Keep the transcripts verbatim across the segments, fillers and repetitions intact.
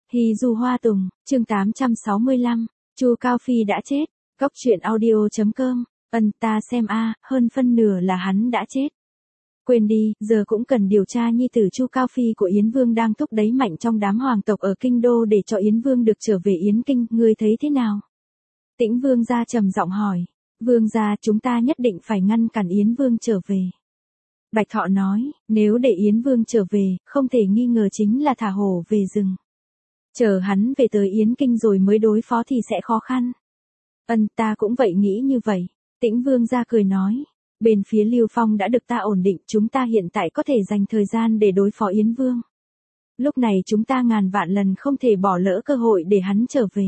Hy Du Hoa Tùng, chương tám trăm sáu mươi lăm, Chu Cao Phi đã chết. Góc truyện audio chấm com, ân ta xem a, hơn phân nửa là hắn đã chết. Quên đi, giờ cũng cần điều tra nhi tử Chu Cao Phi của Yến Vương đang thúc đẩy mạnh trong đám hoàng tộc ở kinh đô để cho Yến Vương được trở về Yến Kinh, ngươi thấy thế nào? Tĩnh Vương gia trầm giọng hỏi. Vương gia, chúng ta nhất định phải ngăn cản Yến Vương trở về. Bạch Thọ nói, nếu để Yến Vương trở về, không thể nghi ngờ chính là thả hổ về rừng. Chờ hắn về tới Yến Kinh rồi mới đối phó thì sẽ khó khăn. Ân, ta cũng vậy nghĩ như vậy. Tĩnh Vương gia cười nói. Bên phía Lưu Phong đã được ta ổn định, chúng ta hiện tại có thể dành thời gian để đối phó Yến Vương. Lúc này chúng ta ngàn vạn lần không thể bỏ lỡ cơ hội để hắn trở về.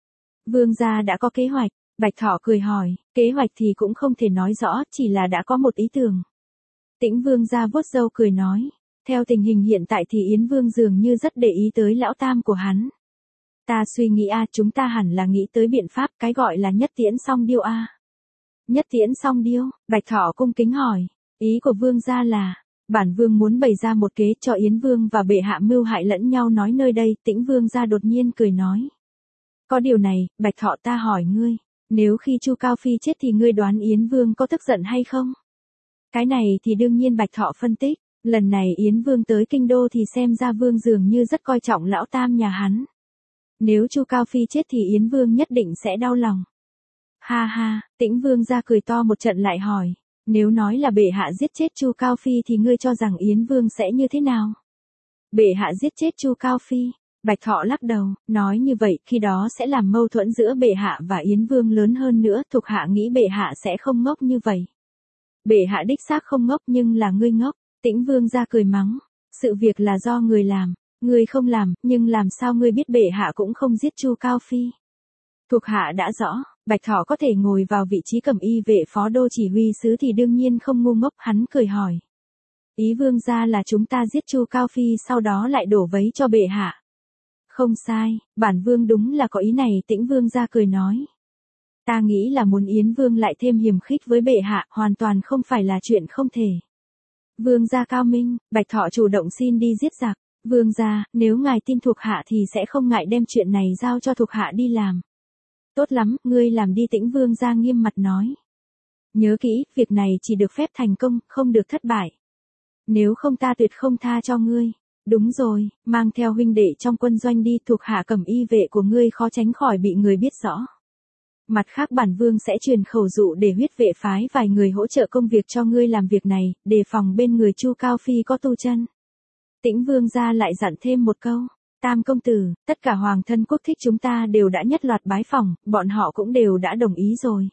Vương gia đã có kế hoạch, Bạch Thọ cười hỏi, kế hoạch thì cũng không thể nói rõ, chỉ là đã có một ý tưởng. Tĩnh Vương gia vuốt râu cười nói, theo tình hình hiện tại thì Yến Vương dường như rất để ý tới lão tam của hắn. Ta suy nghĩ a, chúng ta hẳn là nghĩ tới biện pháp, cái gọi là nhất tiễn song điêu a. Nhất tiễn song điêu, Bạch Thọ cung kính hỏi, ý của Vương gia là, bản Vương muốn bày ra một kế cho Yến Vương và bệ hạ mưu hại lẫn nhau. Nói nơi đây, Tĩnh Vương gia đột nhiên cười nói. Có điều này, Bạch Thọ, ta hỏi ngươi, nếu khi Chu Cao Phi chết thì ngươi đoán Yến Vương có tức giận hay không? Cái này thì đương nhiên, Bạch Thọ phân tích, lần này Yến Vương tới kinh đô thì xem ra Vương dường như rất coi trọng lão tam nhà hắn. Nếu Chu Cao Phi chết thì Yến Vương nhất định sẽ đau lòng. Ha ha, Tĩnh Vương gia cười to một trận lại hỏi, nếu nói là bệ hạ giết chết Chu Cao Phi thì ngươi cho rằng Yến Vương sẽ như thế nào? Bệ hạ giết chết Chu Cao Phi, Bạch Thọ lắc đầu, nói như vậy khi đó sẽ làm mâu thuẫn giữa bệ hạ và Yến Vương lớn hơn nữa, thuộc hạ nghĩ bệ hạ sẽ không ngốc như vậy. Bệ hạ đích xác không ngốc nhưng là ngươi ngốc. Tĩnh Vương gia cười mắng, sự việc là do người làm, ngươi không làm, nhưng làm sao ngươi biết bệ hạ cũng không giết Chu Cao Phi? Thuộc hạ đã rõ, Bạch Thọ có thể ngồi vào vị trí cẩm y vệ phó đô chỉ huy sứ thì đương nhiên không ngu ngốc, hắn cười hỏi. Ý Vương gia là chúng ta giết Chu Cao Phi sau đó lại đổ vấy cho bệ hạ. Không sai, bản Vương đúng là có ý này. Tĩnh Vương gia cười nói. Ta nghĩ là muốn Yến Vương lại thêm hiềm khích với bệ hạ, hoàn toàn không phải là chuyện không thể. Vương gia cao minh, Bạch Thọ chủ động xin đi giết giặc. Vương gia, nếu ngài tin thuộc hạ thì sẽ không ngại đem chuyện này giao cho thuộc hạ đi làm. Tốt lắm, ngươi làm đi. Tĩnh Vương gia nghiêm mặt nói. Nhớ kỹ, việc này chỉ được phép thành công, không được thất bại. Nếu không ta tuyệt không tha cho ngươi. Đúng rồi, mang theo huynh đệ trong quân doanh đi, thuộc hạ cẩm y vệ của ngươi khó tránh khỏi bị người biết rõ. Mặt khác bản Vương sẽ truyền khẩu dụ để huyết vệ phái vài người hỗ trợ công việc cho ngươi làm việc này, đề phòng bên người Chu Cao Phi có tu chân. Tĩnh Vương gia lại dặn thêm một câu. Tam công tử, tất cả hoàng thân quốc thích chúng ta đều đã nhất loạt bái phỏng, bọn họ cũng đều đã đồng ý rồi.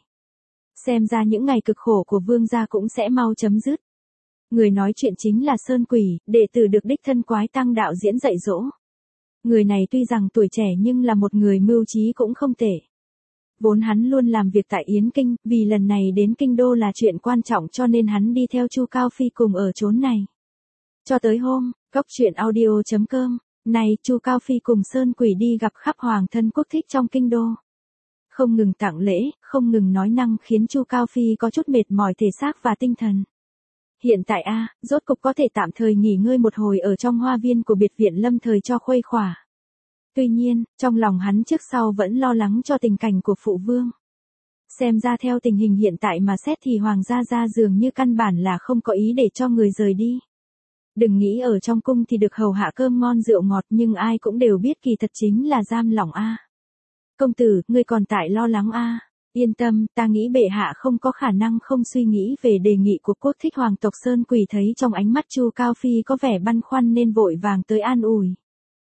Xem ra những ngày cực khổ của Vương gia cũng sẽ mau chấm dứt. Người nói chuyện chính là Sơn Quỷ, đệ tử được đích thân Quái Tăng đạo diễn dạy dỗ. Người này tuy rằng tuổi trẻ nhưng là một người mưu trí cũng không tệ. Vốn hắn luôn làm việc tại Yến Kinh, vì lần này đến kinh đô là chuyện quan trọng cho nên hắn đi theo Chu Cao Phi cùng ở chốn này. Cho tới hôm, góc truyện audio chấm com, này Chu Cao Phi cùng Sơn Quỷ đi gặp khắp hoàng thân quốc thích trong kinh đô. Không ngừng tặng lễ, không ngừng nói năng khiến Chu Cao Phi có chút mệt mỏi thể xác và tinh thần. Hiện tại a, rốt cục có thể tạm thời nghỉ ngơi một hồi ở trong hoa viên của biệt viện lâm thời cho khuây khỏa. Tuy nhiên, trong lòng hắn trước sau vẫn lo lắng cho tình cảnh của phụ vương. Xem ra theo tình hình hiện tại mà xét thì hoàng gia gia dường như căn bản là không có ý để cho người rời đi. Đừng nghĩ ở trong cung thì được hầu hạ cơm ngon rượu ngọt, nhưng ai cũng đều biết kỳ thật chính là giam lỏng a. Công tử, ngươi còn tại lo lắng a? Yên tâm, ta nghĩ bệ hạ không có khả năng không suy nghĩ về đề nghị của quốc thích hoàng tộc. Sơn Quỷ thấy trong ánh mắt Chu Cao Phi có vẻ băn khoăn nên vội vàng tới an ủi.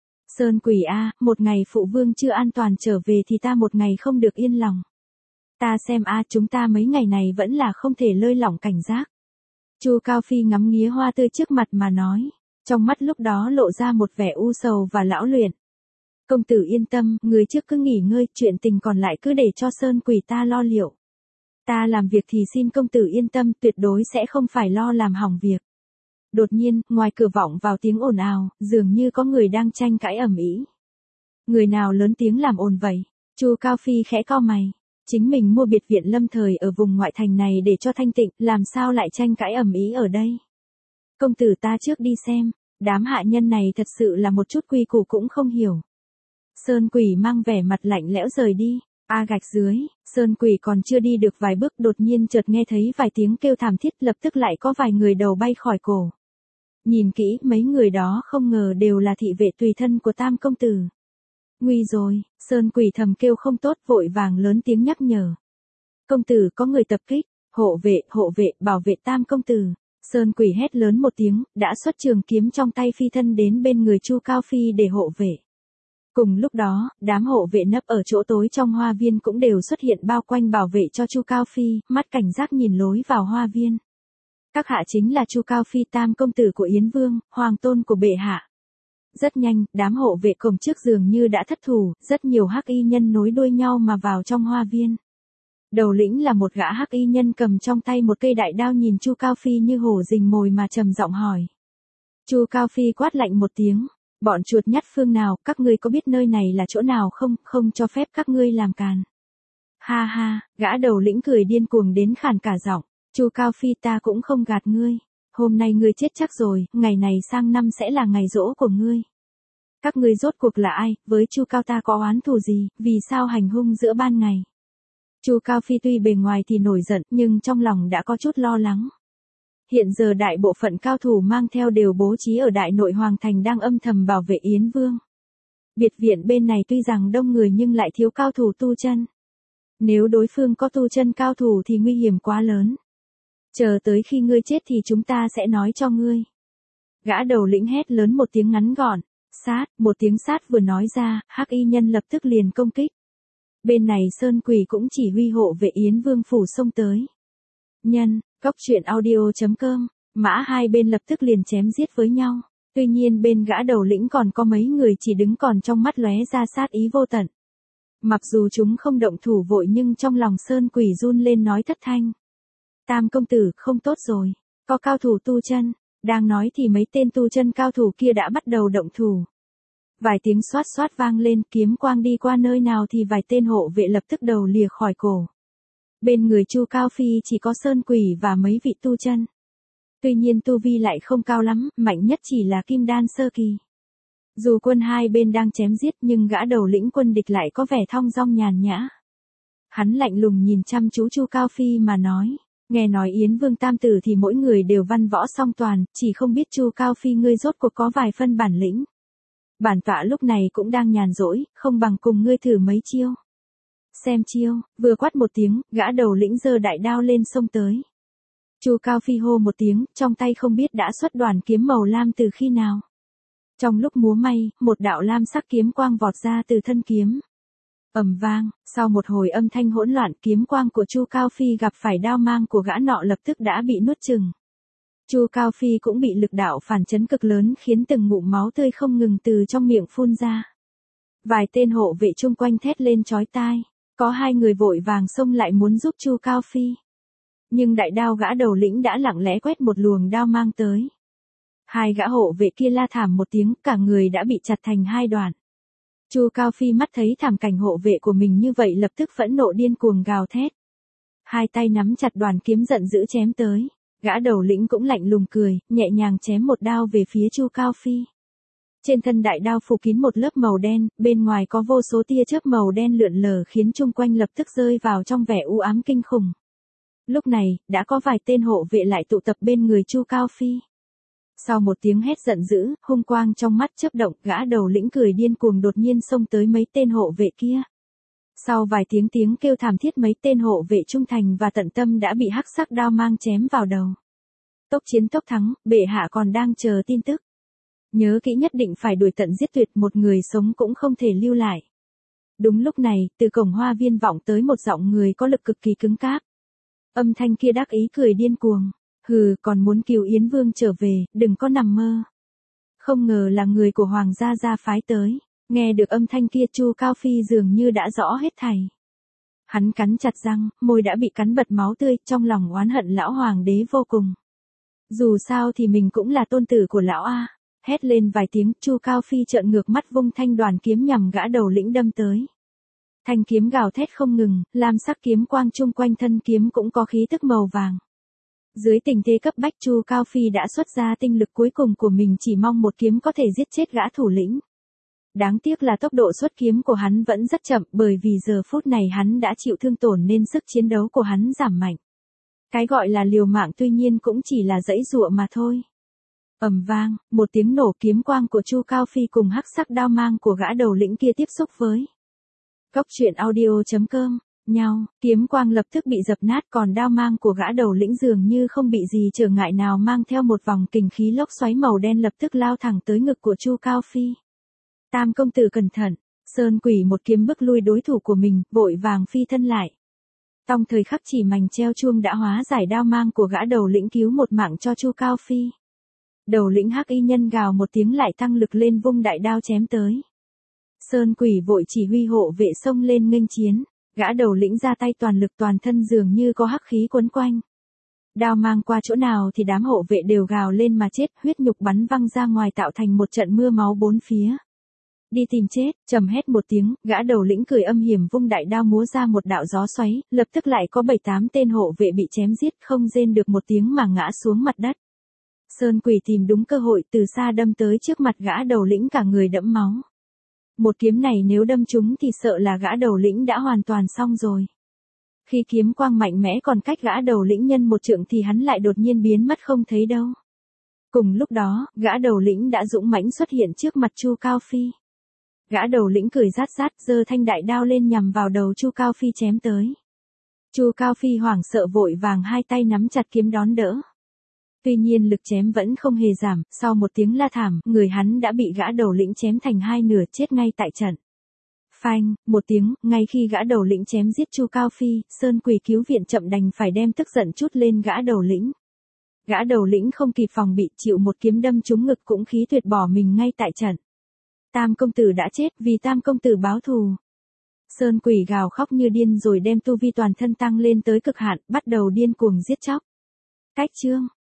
Sơn Quỷ a, một ngày phụ vương chưa an toàn trở về thì ta một ngày không được yên lòng. Ta xem a, chúng ta mấy ngày này vẫn là không thể lơi lỏng cảnh giác. Chu Cao Phi ngắm nghía hoa tươi trước mặt mà nói, trong mắt lúc đó lộ ra một vẻ u sầu và lão luyện. Công tử yên tâm, người trước cứ nghỉ ngơi, chuyện tình còn lại cứ để cho Sơn Quỷ ta lo liệu. Ta làm việc thì xin công tử yên tâm, tuyệt đối sẽ không phải lo làm hỏng việc. Đột nhiên, ngoài cửa vọng vào tiếng ồn ào, dường như có người đang tranh cãi ầm ĩ. Người nào lớn tiếng làm ồn vậy? Chu Cao Phi khẽ cau mày. Chính mình mua biệt viện lâm thời ở vùng ngoại thành này để cho thanh tịnh, làm sao lại tranh cãi ầm ĩ ở đây? Công tử ta trước đi xem, đám hạ nhân này thật sự là một chút quy củ cũng không hiểu. Sơn Quỷ mang vẻ mặt lạnh lẽo rời đi. A gạch dưới, Sơn Quỷ còn chưa đi được vài bước đột nhiên chợt nghe thấy vài tiếng kêu thảm thiết, lập tức lại có vài người đầu bay khỏi cổ. Nhìn kỹ, mấy người đó không ngờ đều là thị vệ tùy thân của Tam công tử. Nguy rồi, Sơn Quỷ thầm kêu không tốt, vội vàng lớn tiếng nhắc nhở. Công tử, có người tập kích, hộ vệ, hộ vệ, bảo vệ Tam công tử. Sơn Quỷ hét lớn một tiếng, đã xuất trường kiếm trong tay phi thân đến bên người Chu Cao Phi để hộ vệ. Cùng lúc đó, đám hộ vệ nấp ở chỗ tối trong hoa viên cũng đều xuất hiện bao quanh bảo vệ cho Chu Cao Phi, mắt cảnh giác nhìn lối vào hoa viên. Các hạ chính là Chu Cao Phi, Tam công tử của Yến Vương, hoàng tôn của bệ hạ. Rất nhanh, đám hộ vệ cổng trước dường như đã thất thủ, rất nhiều hắc y nhân nối đuôi nhau mà vào trong hoa viên. Đầu lĩnh là một gã hắc y nhân cầm trong tay một cây đại đao, nhìn Chu Cao Phi như hổ rình mồi mà trầm giọng hỏi. Chu Cao Phi quát lạnh một tiếng. Bọn chuột nhắt phương nào, các ngươi có biết nơi này là chỗ nào không, không cho phép các ngươi làm càn. Ha ha, gã đầu lĩnh cười điên cuồng đến khàn cả giọng. Chu Cao Phi, ta cũng không gạt ngươi. Hôm nay ngươi chết chắc rồi, ngày này sang năm sẽ là ngày giỗ của ngươi. Các ngươi rốt cuộc là ai, với Chu Cao ta có oán thù gì, vì sao hành hung giữa ban ngày. Chu Cao Phi tuy bề ngoài thì nổi giận, nhưng trong lòng đã có chút lo lắng. Hiện giờ đại bộ phận cao thủ mang theo đều bố trí ở Đại Nội Hoàng Thành đang âm thầm bảo vệ Yến Vương. Biệt viện bên này tuy rằng đông người nhưng lại thiếu cao thủ tu chân. Nếu đối phương có tu chân cao thủ thì nguy hiểm quá lớn. Chờ tới khi ngươi chết thì chúng ta sẽ nói cho ngươi. Gã đầu lĩnh hét lớn một tiếng ngắn gọn. Sát, một tiếng sát vừa nói ra, hắc y nhân lập tức liền công kích. Bên này Sơn Quỷ cũng chỉ huy hộ vệ Yến Vương phủ xông tới. Nhân, Cốc truyện audio chấm com, mã hai bên lập tức liền chém giết với nhau. Tuy nhiên bên gã đầu lĩnh còn có mấy người chỉ đứng còn trong mắt lóe ra sát ý vô tận. Mặc dù chúng không động thủ vội nhưng trong lòng Sơn Quỷ run lên nói thất thanh. Tam công tử, không tốt rồi, có cao thủ tu chân. Đang nói thì mấy tên tu chân cao thủ kia đã bắt đầu động thủ. Vài tiếng xoát xoát vang lên, kiếm quang đi qua nơi nào thì vài tên hộ vệ lập tức đầu lìa khỏi cổ. Bên người Chu Cao Phi chỉ có Sơn Quỷ và mấy vị tu chân. Tuy nhiên tu vi lại không cao lắm, mạnh nhất chỉ là kim đan sơ kỳ. Dù quân hai bên đang chém giết nhưng gã đầu lĩnh quân địch lại có vẻ thong dong nhàn nhã. Hắn lạnh lùng nhìn chăm chú Chu Cao Phi mà nói, nghe nói Yến Vương tam tử thì mỗi người đều văn võ song toàn, chỉ không biết Chu Cao Phi ngươi rốt cuộc có vài phân bản lĩnh. Bản tọa lúc này cũng đang nhàn rỗi, không bằng cùng ngươi thử mấy chiêu. Xem chiêu, vừa quát một tiếng, gã đầu lĩnh giơ đại đao lên xông tới. Chu Cao Phi hô một tiếng, trong tay không biết đã xuất đoàn kiếm màu lam từ khi nào. Trong lúc múa may, một đạo lam sắc kiếm quang vọt ra từ thân kiếm. Ầm vang, sau một hồi âm thanh hỗn loạn, kiếm quang của Chu Cao Phi gặp phải đao mang của gã nọ lập tức đã bị nuốt chửng. Chu Cao Phi cũng bị lực đạo phản chấn cực lớn khiến từng ngụm máu tươi không ngừng từ trong miệng phun ra. Vài tên hộ vệ chung quanh thét lên chói tai. Có hai người vội vàng xông lại muốn giúp Chu Cao Phi. Nhưng đại đao gã đầu lĩnh đã lặng lẽ quét một luồng đao mang tới. Hai gã hộ vệ kia la thảm một tiếng, cả người đã bị chặt thành hai đoạn. Chu Cao Phi mắt thấy thảm cảnh hộ vệ của mình như vậy lập tức phẫn nộ điên cuồng gào thét. Hai tay nắm chặt đoàn kiếm giận dữ chém tới. Gã đầu lĩnh cũng lạnh lùng cười, nhẹ nhàng chém một đao về phía Chu Cao Phi. Trên thân đại đao phủ kín một lớp màu đen, bên ngoài có vô số tia chớp màu đen lượn lờ khiến chung quanh lập tức rơi vào trong vẻ u ám kinh khủng. Lúc này, đã có vài tên hộ vệ lại tụ tập bên người Chu Cao Phi. Sau một tiếng hét giận dữ, hung quang trong mắt chớp động, gã đầu lĩnh cười điên cuồng đột nhiên xông tới mấy tên hộ vệ kia. Sau vài tiếng tiếng kêu thảm thiết, mấy tên hộ vệ trung thành và tận tâm đã bị hắc sắc đao mang chém vào đầu. Tốc chiến tốc thắng, bệ hạ còn đang chờ tin tức. Nhớ kỹ nhất định phải đuổi tận giết tuyệt, một người sống cũng không thể lưu lại. Đúng lúc này, từ cổng hoa viên vọng tới một giọng người có lực cực kỳ cứng cáp. Âm thanh kia đắc ý cười điên cuồng. Hừ, còn muốn cứu Yến Vương trở về, đừng có nằm mơ. Không ngờ là người của Hoàng gia gia phái tới. Nghe được âm thanh kia, Chu Cao Phi dường như đã rõ hết thảy. Hắn cắn chặt răng, môi đã bị cắn bật máu tươi, trong lòng oán hận lão hoàng đế vô cùng. Dù sao thì mình cũng là tôn tử của lão a. Hét lên vài tiếng, Chu Cao Phi trợn ngược mắt vung thanh đoàn kiếm nhằm gã đầu lĩnh đâm tới. Thanh kiếm gào thét không ngừng, lam sắc kiếm quang chung quanh thân kiếm cũng có khí tức màu vàng. Dưới tình thế cấp bách, Chu Cao Phi đã xuất ra tinh lực cuối cùng của mình, chỉ mong một kiếm có thể giết chết gã thủ lĩnh. Đáng tiếc là tốc độ xuất kiếm của hắn vẫn rất chậm, bởi vì giờ phút này hắn đã chịu thương tổn nên sức chiến đấu của hắn giảm mạnh. Cái gọi là liều mạng tuy nhiên cũng chỉ là giãy giụa mà thôi. Ầm vang, một tiếng nổ, kiếm quang của Chu Cao Phi cùng hắc sắc đao mang của gã đầu lĩnh kia tiếp xúc với Cốc truyện audio chấm com nhau, kiếm quang lập tức bị dập nát, còn đao mang của gã đầu lĩnh dường như không bị gì trở ngại nào, mang theo một vòng kình khí lốc xoáy màu đen lập tức lao thẳng tới ngực của Chu Cao Phi. Tam công tử cẩn thận, Sơn Quỷ một kiếm bức lui đối thủ của mình, vội vàng phi thân lại. Trong thời khắc chỉ mảnh treo chuông đã hóa giải đao mang của gã đầu lĩnh, cứu một mạng cho Chu Cao Phi. Đầu lĩnh hắc y nhân gào một tiếng lại tăng lực lên vung đại đao chém tới. Sơn Quỷ vội chỉ huy hộ vệ xông lên nghênh chiến, gã đầu lĩnh ra tay toàn lực, toàn thân dường như có hắc khí quấn quanh. Đao mang qua chỗ nào thì đám hộ vệ đều gào lên mà chết, huyết nhục bắn văng ra ngoài tạo thành một trận mưa máu bốn phía. Đi tìm chết, trầm hét một tiếng, gã đầu lĩnh cười âm hiểm vung đại đao múa ra một đạo gió xoáy, lập tức lại có bảy tám tên hộ vệ bị chém giết, không rên được một tiếng mà ngã xuống mặt đất. Sơn Quỷ tìm đúng cơ hội từ xa đâm tới trước mặt gã đầu lĩnh, cả người đẫm máu. Một kiếm này nếu đâm trúng thì sợ là gã đầu lĩnh đã hoàn toàn xong rồi. Khi kiếm quang mạnh mẽ còn cách gã đầu lĩnh nhân một trượng thì hắn lại đột nhiên biến mất không thấy đâu. Cùng lúc đó, gã đầu lĩnh đã dũng mãnh xuất hiện trước mặt Chu Cao Phi. Gã đầu lĩnh cười rát rát, giơ thanh đại đao lên nhằm vào đầu Chu Cao Phi chém tới. Chu Cao Phi hoảng sợ vội vàng hai tay nắm chặt kiếm đón đỡ. Tuy nhiên lực chém vẫn không hề giảm, sau một tiếng la thảm, người hắn đã bị gã đầu lĩnh chém thành hai nửa, chết ngay tại trận. Phanh, một tiếng, ngay khi gã đầu lĩnh chém giết Chu Cao Phi, Sơn Quỷ cứu viện chậm đành phải đem tức giận trút lên gã đầu lĩnh. Gã đầu lĩnh không kịp phòng bị, chịu một kiếm đâm trúng ngực cũng khí tuyệt bỏ mình ngay tại trận. Tam công tử đã chết, vì Tam công tử báo thù. Sơn Quỷ gào khóc như điên rồi đem tu vi toàn thân tăng lên tới cực hạn, bắt đầu điên cuồng giết chóc. Cách chương